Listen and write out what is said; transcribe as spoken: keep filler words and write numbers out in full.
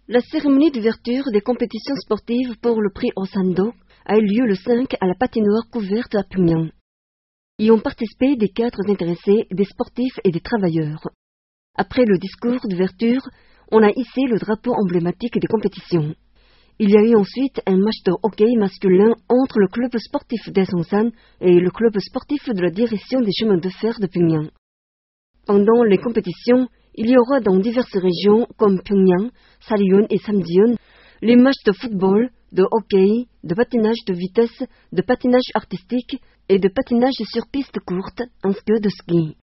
La cérémonie d'ouverture des compétitions sportives pour le prix Osando a eu lieu le cinq à la patinoire couverte à Pyongyang. Y ont participé des cadres intéressés, des sportifs et des travailleurs. Après le discours d'ouverture, on a hissé le drapeau emblématique des compétitions. Il y a eu ensuite un match de hockey masculin entre le club sportif d'Aesongsan et le club sportif de la direction des chemins de fer de Pyongyang. Pendant les compétitions, il y aura dans diverses régions comme Pyongyang, Sariyon et Samjiyon les matchs de football, de hockey, de patinage de vitesse, de patinage artistique et de patinage sur piste courte ainsi que de ski.